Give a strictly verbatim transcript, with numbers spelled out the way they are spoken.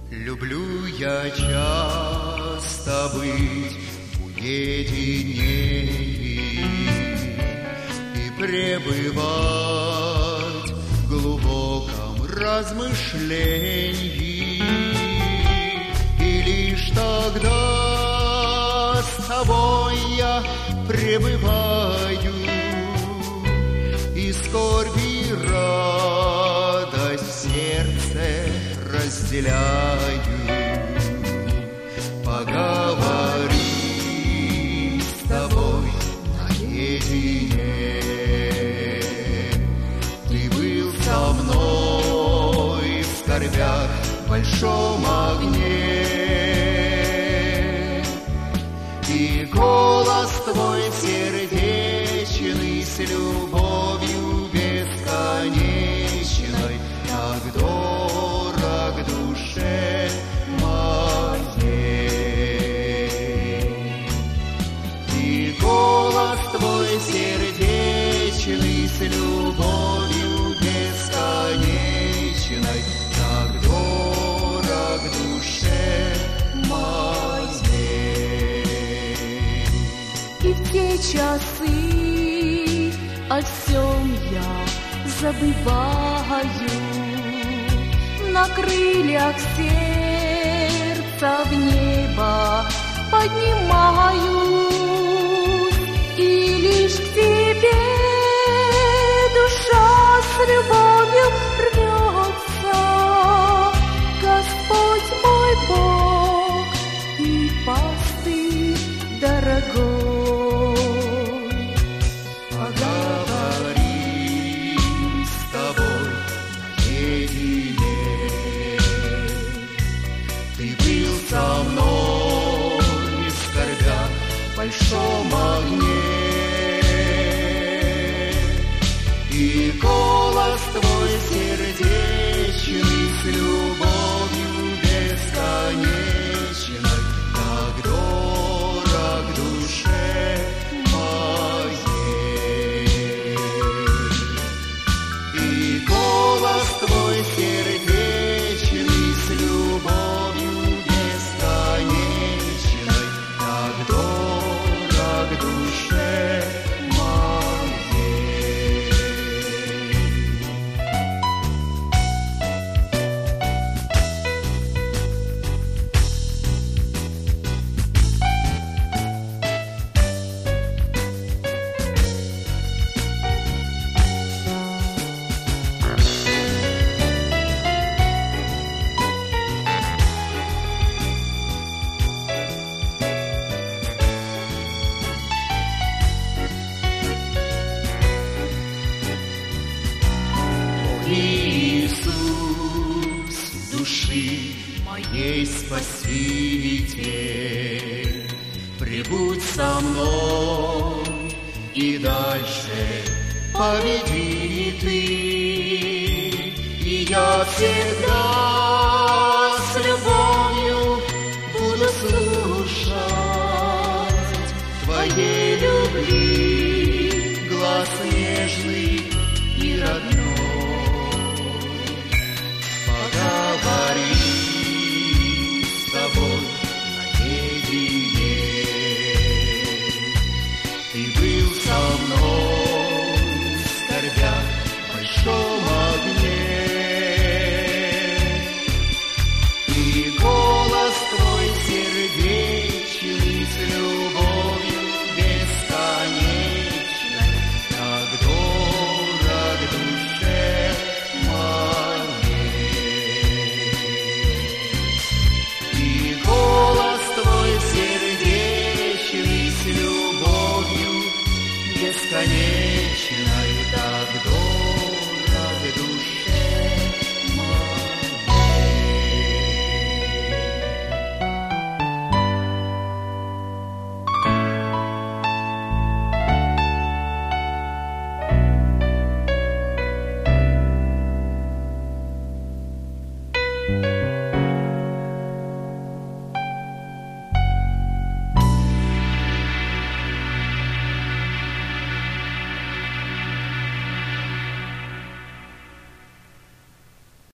Люблю я часто быть в уединении и пребывать в глубоком размышлении, и лишь тогда с тобой я пребываю, и скорбь и радость в сердце разделяю. Поговори с тобой наедине. Ты был со мной в скорбях в большом огне, и голос твой сердечный с любовью бесконечной так дорог душе моей. И голос твой сердечный с любовью бесконечной так дорог душе моей. И в те часы о всем я забываю, на крыльях сердца в небо поднимаюсь, и лишь к тебе душа с любовью рвется. Господь мой Бог и пастырь дорогой, поговори с тобой наедине. Ты был со мной в скорбях в большом огне, и голос твой сердечный с любовью бесконечной так дорог душе моей. И голос твой сердечный с любовью бесконечной так дорог душе моей. Иисус, души моей Спаситель, прибудь со мной и дальше поведи ты, и я всегда